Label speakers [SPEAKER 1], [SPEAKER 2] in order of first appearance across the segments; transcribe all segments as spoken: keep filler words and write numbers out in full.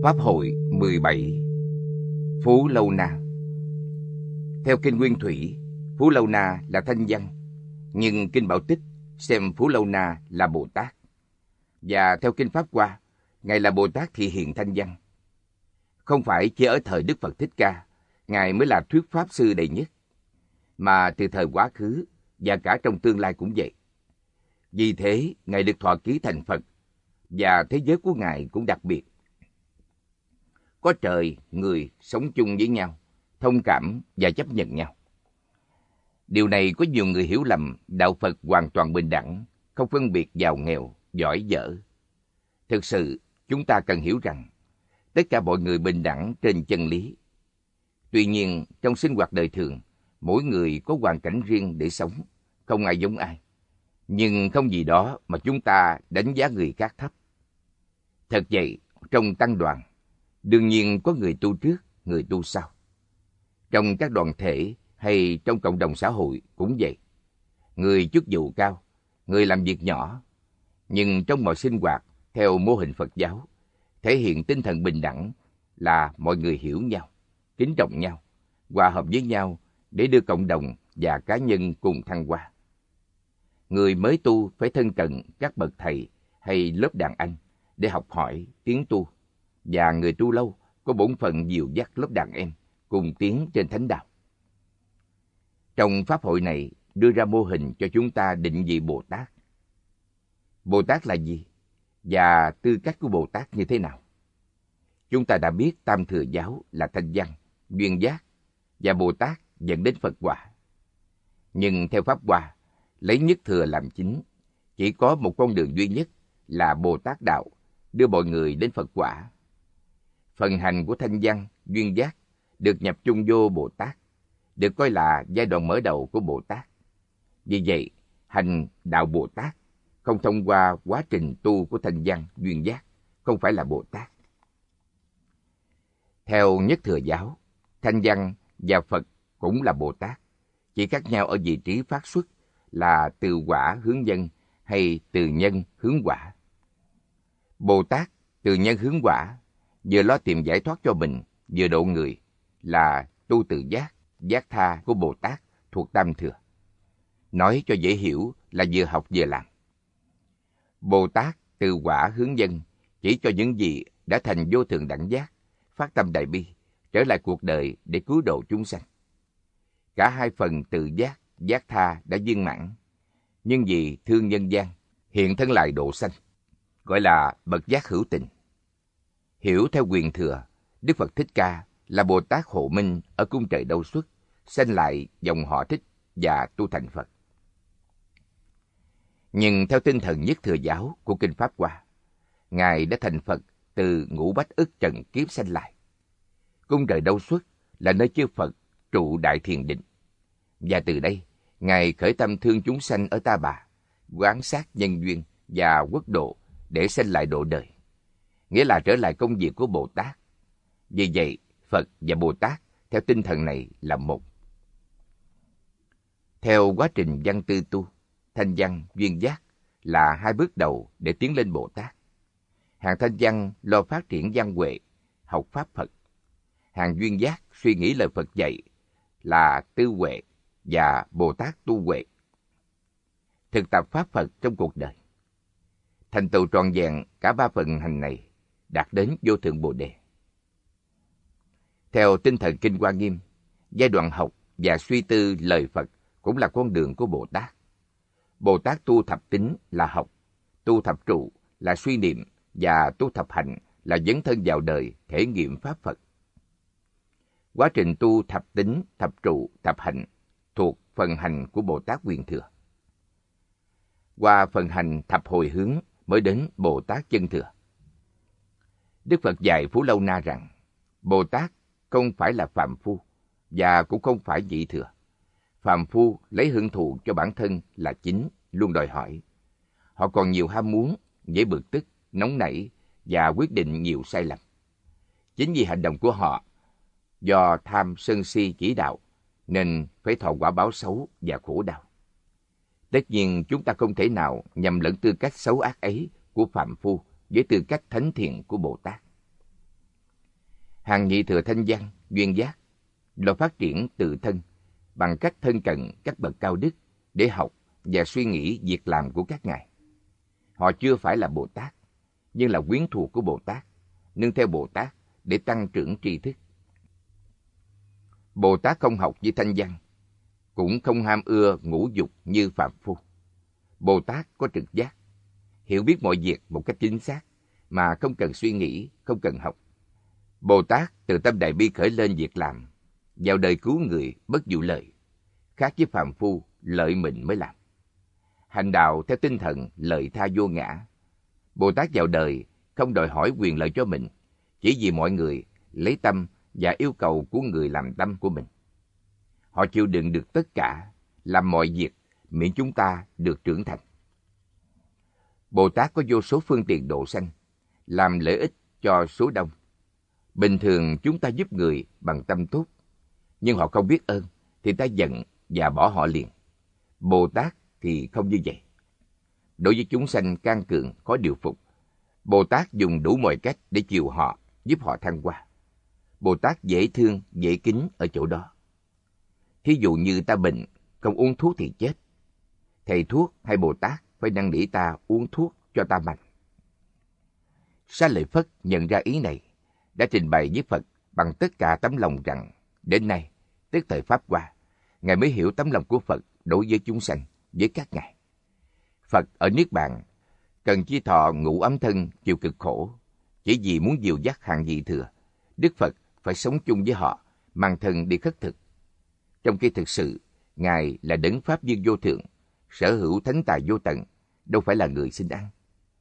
[SPEAKER 1] Pháp hội mười bảy. Phú Lâu Na. Theo Kinh Nguyên Thủy, Phú Lâu Na là Thanh Văn, nhưng Kinh Bảo Tích xem Phú Lâu Na là Bồ Tát. Và theo Kinh Pháp Hoa, Ngài là Bồ Tát thị hiện Thanh Văn. Không phải chỉ ở thời Đức Phật Thích Ca, Ngài mới là thuyết Pháp Sư đệ nhất, mà từ thời quá khứ và cả trong tương lai cũng vậy. Vì thế, Ngài được thọ ký thành Phật, và thế giới của Ngài cũng đặc biệt. Có trời, người sống chung với nhau, thông cảm và chấp nhận nhau. Điều này có nhiều người hiểu lầm đạo Phật hoàn toàn bình đẳng, không phân biệt giàu nghèo, giỏi dở. Thực sự, chúng ta cần hiểu rằng tất cả mọi người bình đẳng trên chân lý. Tuy nhiên, trong sinh hoạt đời thường, mỗi người có hoàn cảnh riêng để sống, không ai giống ai. Nhưng không vì đó mà chúng ta đánh giá người khác thấp. Thật vậy, trong tăng đoàn, đương nhiên có người tu trước, người tu sau. Trong các đoàn thể hay trong cộng đồng xã hội cũng vậy. Người chức vụ cao, người làm việc nhỏ. Nhưng trong mọi sinh hoạt, theo mô hình Phật giáo, thể hiện tinh thần bình đẳng là mọi người hiểu nhau, kính trọng nhau, hòa hợp với nhau để đưa cộng đồng và cá nhân cùng thăng hoa. Người mới tu phải thân cận các bậc thầy hay lớp đàn anh để học hỏi, tiến tu. Và người tu lâu có bổn phận dìu dắt lớp đàn em cùng tiến trên thánh đạo. Trong Pháp hội này đưa ra mô hình cho chúng ta định vị Bồ Tát. Bồ Tát là gì? Và tư cách của Bồ Tát như thế nào? Chúng ta đã biết Tam Thừa Giáo là Thanh Văn, Duyên Giác, và Bồ Tát dẫn đến Phật quả. Nhưng theo Pháp Hoa, lấy nhất thừa làm chính, chỉ có một con đường duy nhất là Bồ Tát Đạo, đưa mọi người đến Phật quả. Phần hành của Thanh Văn, Duyên Giác được nhập chung vô Bồ Tát, được coi là giai đoạn mở đầu của Bồ Tát. Vì vậy, hành đạo Bồ Tát không thông qua quá trình tu của Thanh Văn, Duyên Giác, không phải là Bồ Tát. Theo Nhất Thừa Giáo, Thanh Văn và Phật cũng là Bồ Tát, chỉ khác nhau ở vị trí phát xuất là từ quả hướng nhân hay từ nhân hướng quả. Bồ Tát từ nhân hướng quả, vừa lo tìm giải thoát cho mình, vừa độ người, là tu tự giác, giác tha của Bồ Tát thuộc Tam Thừa. Nói cho dễ hiểu là vừa học vừa làm. Bồ Tát từ quả hướng nhân chỉ cho những gì đã thành vô thượng đẳng giác, phát tâm đại bi, trở lại cuộc đời để cứu độ chúng sanh. Cả hai phần tự giác, giác tha đã viên mãn, nhưng vì thương nhân gian, hiện thân lại độ sanh, gọi là bậc giác hữu tình. Hiểu theo quyền thừa, Đức Phật Thích Ca là Bồ Tát hộ minh ở cung trời Đâu Xuất, sanh lại dòng họ Thích và tu thành Phật. Nhưng theo tinh thần Nhất Thừa Giáo của Kinh Pháp Hoa, Ngài đã thành Phật từ ngũ bách ức trần kiếp sanh lại. Cung trời Đâu Xuất là nơi chư Phật trụ đại thiền định. Và từ đây, Ngài khởi tâm thương chúng sanh ở Ta Bà, quán sát nhân duyên và quốc độ để sanh lại độ đời, nghĩa là trở lại công việc của Bồ Tát. Vì vậy, Phật và Bồ Tát theo tinh thần này là một. Theo quá trình văn tư tu, Thanh Văn, Duyên Giác là hai bước đầu để tiến lên Bồ Tát. Hàng Thanh Văn lo phát triển văn huệ, học Pháp Phật. Hàng Duyên Giác suy nghĩ lời Phật dạy là tư huệ và Bồ Tát tu huệ. Thực tập Pháp Phật trong cuộc đời. Thành tựu trọn vẹn cả ba phần hành này, đạt đến vô thượng Bồ Đề. Theo tinh thần Kinh Hoa Nghiêm, giai đoạn học và suy tư lời Phật cũng là con đường của Bồ Tát. Bồ Tát tu thập tính là học, tu thập trụ là suy niệm và tu thập hạnh là dấn thân vào đời thể nghiệm Pháp Phật. Quá trình tu thập tính, thập trụ, thập hạnh thuộc phần hành của Bồ Tát Quyền Thừa. Qua phần hành thập hồi hướng mới đến Bồ Tát Chân Thừa. Đức Phật dạy Phú Lâu Na rằng Bồ Tát không phải là phàm phu và cũng không phải vị thừa. Phàm phu lấy hưởng thụ cho bản thân là chính, luôn đòi hỏi. Họ còn nhiều ham muốn, dễ bực tức, nóng nảy và quyết định nhiều sai lầm. Chính vì hành động của họ do tham sân si chỉ đạo nên phải thọ quả báo xấu và khổ đau. Tất nhiên chúng ta không thể nào nhầm lẫn tư cách xấu ác ấy của phàm phu với tư cách thánh thiện của Bồ Tát. Hàng nhị thừa thanh văn, duyên giác là phát triển tự thân bằng cách thân cận các bậc cao đức để học và suy nghĩ việc làm của các ngài. Họ chưa phải là Bồ Tát, nhưng là quyến thuộc của Bồ Tát, nương theo Bồ Tát để tăng trưởng tri thức. Bồ Tát không học như thanh văn, cũng không ham ưa ngũ dục như phàm phu. Bồ Tát có trực giác, hiểu biết mọi việc một cách chính xác, mà không cần suy nghĩ, không cần học. Bồ Tát từ tâm đại bi khởi lên việc làm, vào đời cứu người bất vụ lợi, khác với phàm phu lợi mình mới làm. Hành đạo theo tinh thần lợi tha vô ngã. Bồ Tát vào đời không đòi hỏi quyền lợi cho mình, chỉ vì mọi người lấy tâm và yêu cầu của người làm tâm của mình. Họ chịu đựng được tất cả, làm mọi việc miễn chúng ta được trưởng thành. Bồ Tát có vô số phương tiện độ sanh, làm lợi ích cho số đông. Bình thường chúng ta giúp người bằng tâm tốt, nhưng họ không biết ơn thì ta giận và bỏ họ liền. Bồ Tát thì không như vậy. Đối với chúng sanh can cường, khó điều phục, Bồ Tát dùng đủ mọi cách để chiều họ, giúp họ thăng hoa. Bồ Tát dễ thương, dễ kính ở chỗ đó. Thí dụ như ta bệnh, không uống thuốc thì chết. Thầy thuốc hay Bồ Tát phải năn nỉ ta uống thuốc cho ta mạnh. Xá Lợi Phất nhận ra ý này, đã trình bày với Phật bằng tất cả tấm lòng rằng, đến nay, tức thời Pháp qua, Ngài mới hiểu tấm lòng của Phật đối với chúng sanh, với các ngài. Phật ở Niết Bàn cần chi thọ ngũ ấm thân chịu cực khổ, chỉ vì muốn dìu dắt hàng dị thừa. Đức Phật phải sống chung với họ, mang thân đi khất thực. Trong khi thực sự, Ngài là đấng Pháp Viên vô thượng, sở hữu thánh tài vô tận, đâu phải là người xin ăn.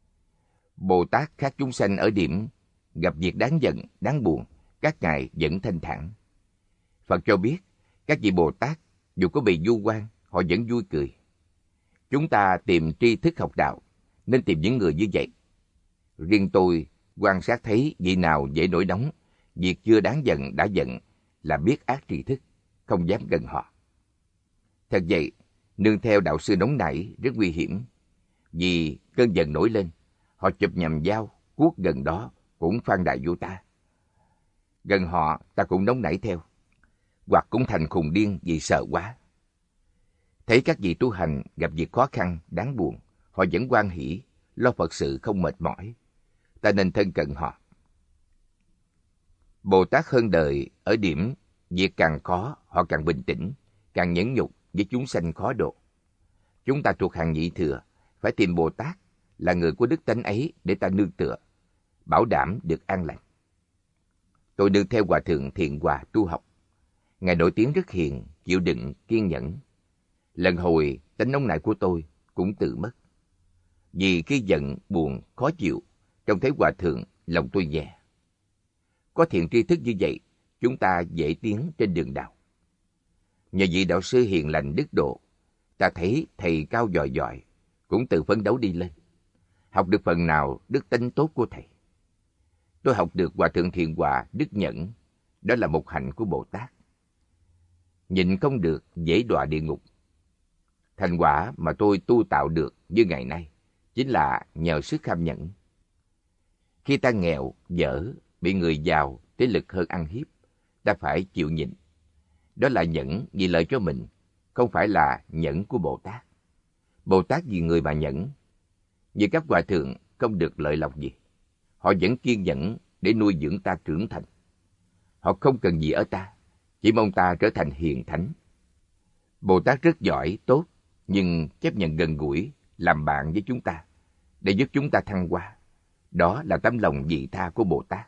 [SPEAKER 1] Bồ Tát khác chúng sanh ở điểm, gặp việc đáng giận, đáng buồn, các ngài vẫn thanh thản. Phật cho biết, các vị Bồ Tát, dù có bị vu oan, họ vẫn vui cười. Chúng ta tìm tri thức học đạo, nên tìm những người như vậy. Riêng tôi, quan sát thấy vị nào dễ nổi nóng, việc chưa đáng giận đã giận, là biết ác tri thức, không dám gần họ. Thật vậy, nương theo đạo sư nóng nảy rất nguy hiểm. Vì cơn giận nổi lên, họ chụp nhầm dao, cuốc gần đó cũng phan đại vô ta. Gần họ ta cũng nóng nảy theo, hoặc cũng thành khùng điên vì sợ quá. Thấy các vị tu hành gặp việc khó khăn, đáng buồn, họ vẫn hoan hỷ, lo Phật sự không mệt mỏi. Ta nên thân cận họ. Bồ Tát hơn đời ở điểm, việc càng khó, họ càng bình tĩnh, càng nhẫn nhục với chúng sanh khó độ. Chúng ta thuộc hàng nhị thừa, phải tìm Bồ Tát là người của đức tánh ấy để ta nương tựa, bảo đảm được an lành. Tôi nương theo Hòa Thượng Thiện Hòa tu học. Ngài nổi tiếng rất hiền, chịu đựng, kiên nhẫn. Lần hồi, tánh nóng nảy của tôi cũng tự mất. Vì khi giận, buồn, khó chịu, trông thấy Hòa Thượng, lòng tôi dè. Có thiện tri thức như vậy, chúng ta dễ tiến trên đường đạo. Nhờ vị đạo sư hiền lành đức độ, ta thấy thầy cao giỏi giỏi, cũng tự phấn đấu đi lên. Học được phần nào đức tánh tốt của thầy. Tôi học được Hòa Thượng Thiện Hòa đức nhẫn, đó là một hạnh của Bồ Tát. Nhịn không được, dễ đọa địa ngục. Thành quả mà tôi tu tạo được như ngày nay, chính là nhờ sức kham nhẫn. Khi ta nghèo, dở, bị người giàu, thế lực hơn ăn hiếp, ta phải chịu nhịn. Đó là nhẫn vì lợi cho mình, không phải là nhẫn của Bồ Tát. Bồ Tát vì người mà nhẫn. Như các hòa thượng không được lợi lộc gì. Họ vẫn kiên nhẫn để nuôi dưỡng ta trưởng thành. Họ không cần gì ở ta, chỉ mong ta trở thành hiền thánh. Bồ Tát rất giỏi, tốt, nhưng chấp nhận gần gũi, làm bạn với chúng ta, để giúp chúng ta thăng hoa. Đó là tấm lòng vị tha của Bồ Tát.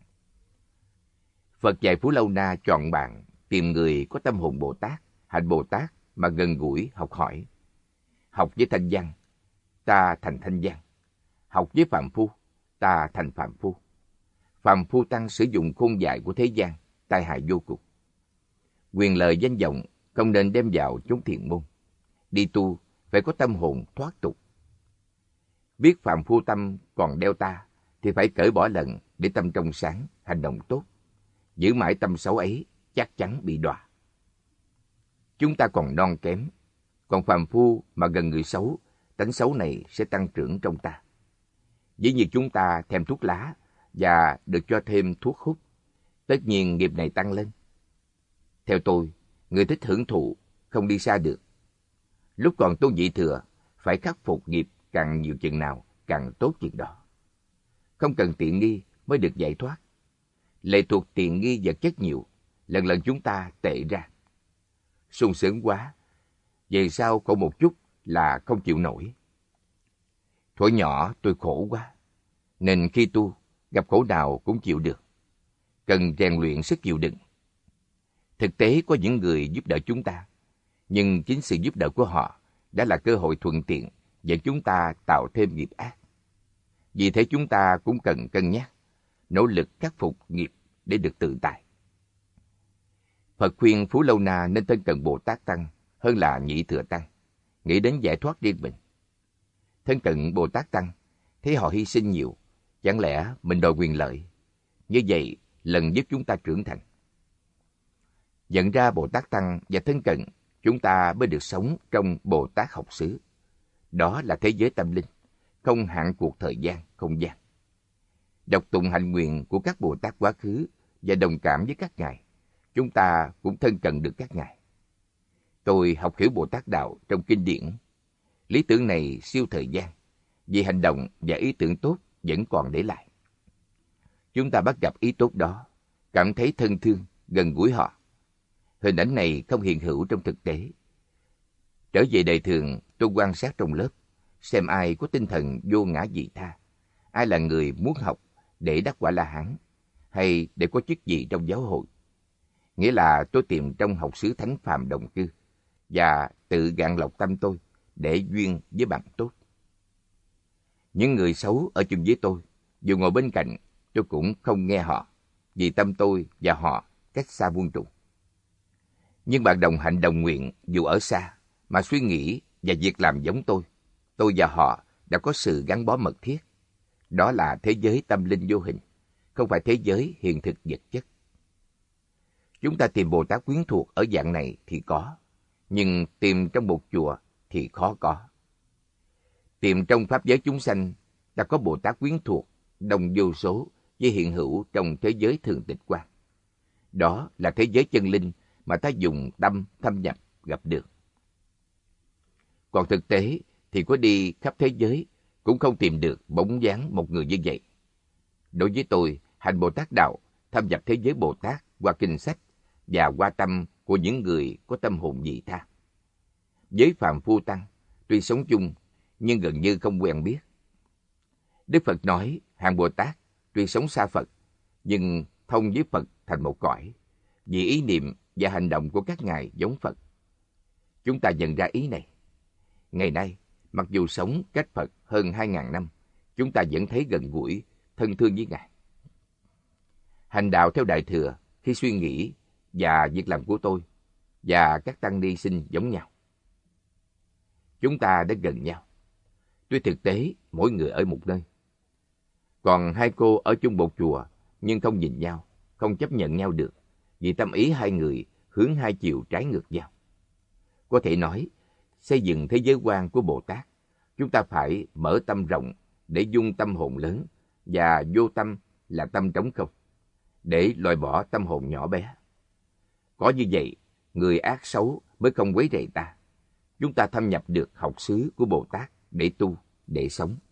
[SPEAKER 1] Phật dạy Phú Lâu Na chọn bạn, tìm người có tâm hồn Bồ Tát, hạnh Bồ Tát mà gần gũi, học hỏi. Học với thanh văn, ta thành thanh văn. Học với phàm phu, ta thành phàm phu. Phàm phu tăng sử dụng khôn dại của thế gian, tai hại vô cùng. Quyền lời danh vọng không nên đem vào chốn thiền môn. Đi tu phải có tâm hồn thoát tục. Biết phàm phu tâm còn đeo ta thì phải cởi bỏ lần để tâm trong sáng, hành động tốt. Giữ mãi tâm xấu ấy chắc chắn bị đọa. Chúng ta còn non kém, còn phàm phu mà gần người xấu, tánh xấu này sẽ tăng trưởng trong ta. Dĩ như chúng ta thêm thuốc lá và được cho thêm thuốc hút, tất nhiên nghiệp này tăng lên. Theo tôi, người thích hưởng thụ, không đi xa được. Lúc còn tu nhị thừa, phải khắc phục nghiệp càng nhiều chừng nào, càng tốt chừng đó. Không cần tiện nghi mới được giải thoát. Lệ thuộc tiện nghi vật chất nhiều, lần lần chúng ta tệ ra. Sung sướng quá, về sau khổ một chút là không chịu nổi. Thuở nhỏ tôi khổ quá, nên khi tu, gặp khổ nào cũng chịu được. Cần rèn luyện sức chịu đựng. Thực tế có những người giúp đỡ chúng ta, nhưng chính sự giúp đỡ của họ đã là cơ hội thuận tiện dẫn chúng ta tạo thêm nghiệp ác. Vì thế chúng ta cũng cần cân nhắc, nỗ lực khắc phục nghiệp để được tự tại. Phật khuyên Phú Lâu Na nên thân cận Bồ Tát Tăng hơn là Nhị Thừa Tăng, nghĩ đến giải thoát riêng mình. Thân cận Bồ Tát Tăng, thấy họ hy sinh nhiều, chẳng lẽ mình đòi quyền lợi? Như vậy, lần giúp chúng ta trưởng thành. Nhận ra Bồ Tát Tăng và thân cận, chúng ta mới được sống trong Bồ Tát học xứ. Đó là thế giới tâm linh, không hạn cuộc thời gian, không gian. Đọc tụng hạnh nguyện của các Bồ Tát quá khứ và đồng cảm với các ngài, chúng ta cũng thân cận được các ngài. Tôi học hiểu Bồ Tát Đạo trong kinh điển. Lý tưởng này siêu thời gian, vì hành động và ý tưởng tốt vẫn còn để lại. Chúng ta bắt gặp ý tốt đó, cảm thấy thân thương, gần gũi họ. Hình ảnh này không hiện hữu trong thực tế. Trở về đời thường, tôi quan sát trong lớp, xem ai có tinh thần vô ngã vị tha, ai là người muốn học để đắc quả La-hán, hay để có chức gì trong giáo hội. Nghĩa là tôi tìm trong học xứ Thánh Phàm đồng cư, và tự gạn lọc tâm tôi để duyên với bạn tốt. Những người xấu ở chung với tôi, dù ngồi bên cạnh, tôi cũng không nghe họ, vì tâm tôi và họ cách xa muôn trùng. Nhưng bạn đồng hạnh đồng nguyện, dù ở xa, mà suy nghĩ và việc làm giống tôi, tôi và họ đã có sự gắn bó mật thiết. Đó là thế giới tâm linh vô hình, không phải thế giới hiện thực vật chất. Chúng ta tìm Bồ Tát quyến thuộc ở dạng này thì có, nhưng tìm trong một chùa thì khó có. Tìm trong pháp giới chúng sanh, ta có Bồ Tát quyến thuộc, đồng vô số với hiện hữu trong thế giới thường tịch quan. Đó là thế giới chân linh mà ta dùng tâm thâm nhập gặp được. Còn thực tế thì có đi khắp thế giới cũng không tìm được bóng dáng một người như vậy. Đối với tôi, hành Bồ Tát Đạo, thâm nhập thế giới Bồ Tát qua kinh sách và qua tâm của những người có tâm hồn vị tha. Với phàm phu tăng, tuy sống chung nhưng gần như không quen biết. Đức Phật nói, hàng Bồ Tát tuy sống xa Phật nhưng thông với Phật thành một cõi, vì ý niệm và hành động của các ngài giống Phật. Chúng ta nhận ra ý này. Ngày nay, mặc dù sống cách Phật hơn hai ngàn năm, chúng ta vẫn thấy gần gũi, thân thương với ngài. Hành đạo theo Đại Thừa, khi suy nghĩ và việc làm của tôi và các tăng ni sinh giống nhau. Chúng ta đã gần nhau. Tuy thực tế, mỗi người ở một nơi. Còn hai cô ở chung một chùa, nhưng không nhìn nhau, không chấp nhận nhau được, vì tâm ý hai người hướng hai chiều trái ngược nhau. Có thể nói, xây dựng thế giới quan của Bồ Tát, chúng ta phải mở tâm rộng để dung tâm hồn lớn, và vô tâm là tâm trống không, để loại bỏ tâm hồn nhỏ bé. Có như vậy, người ác xấu mới không quấy rầy ta. Chúng ta thâm nhập được học xứ của Bồ Tát để tu, để sống.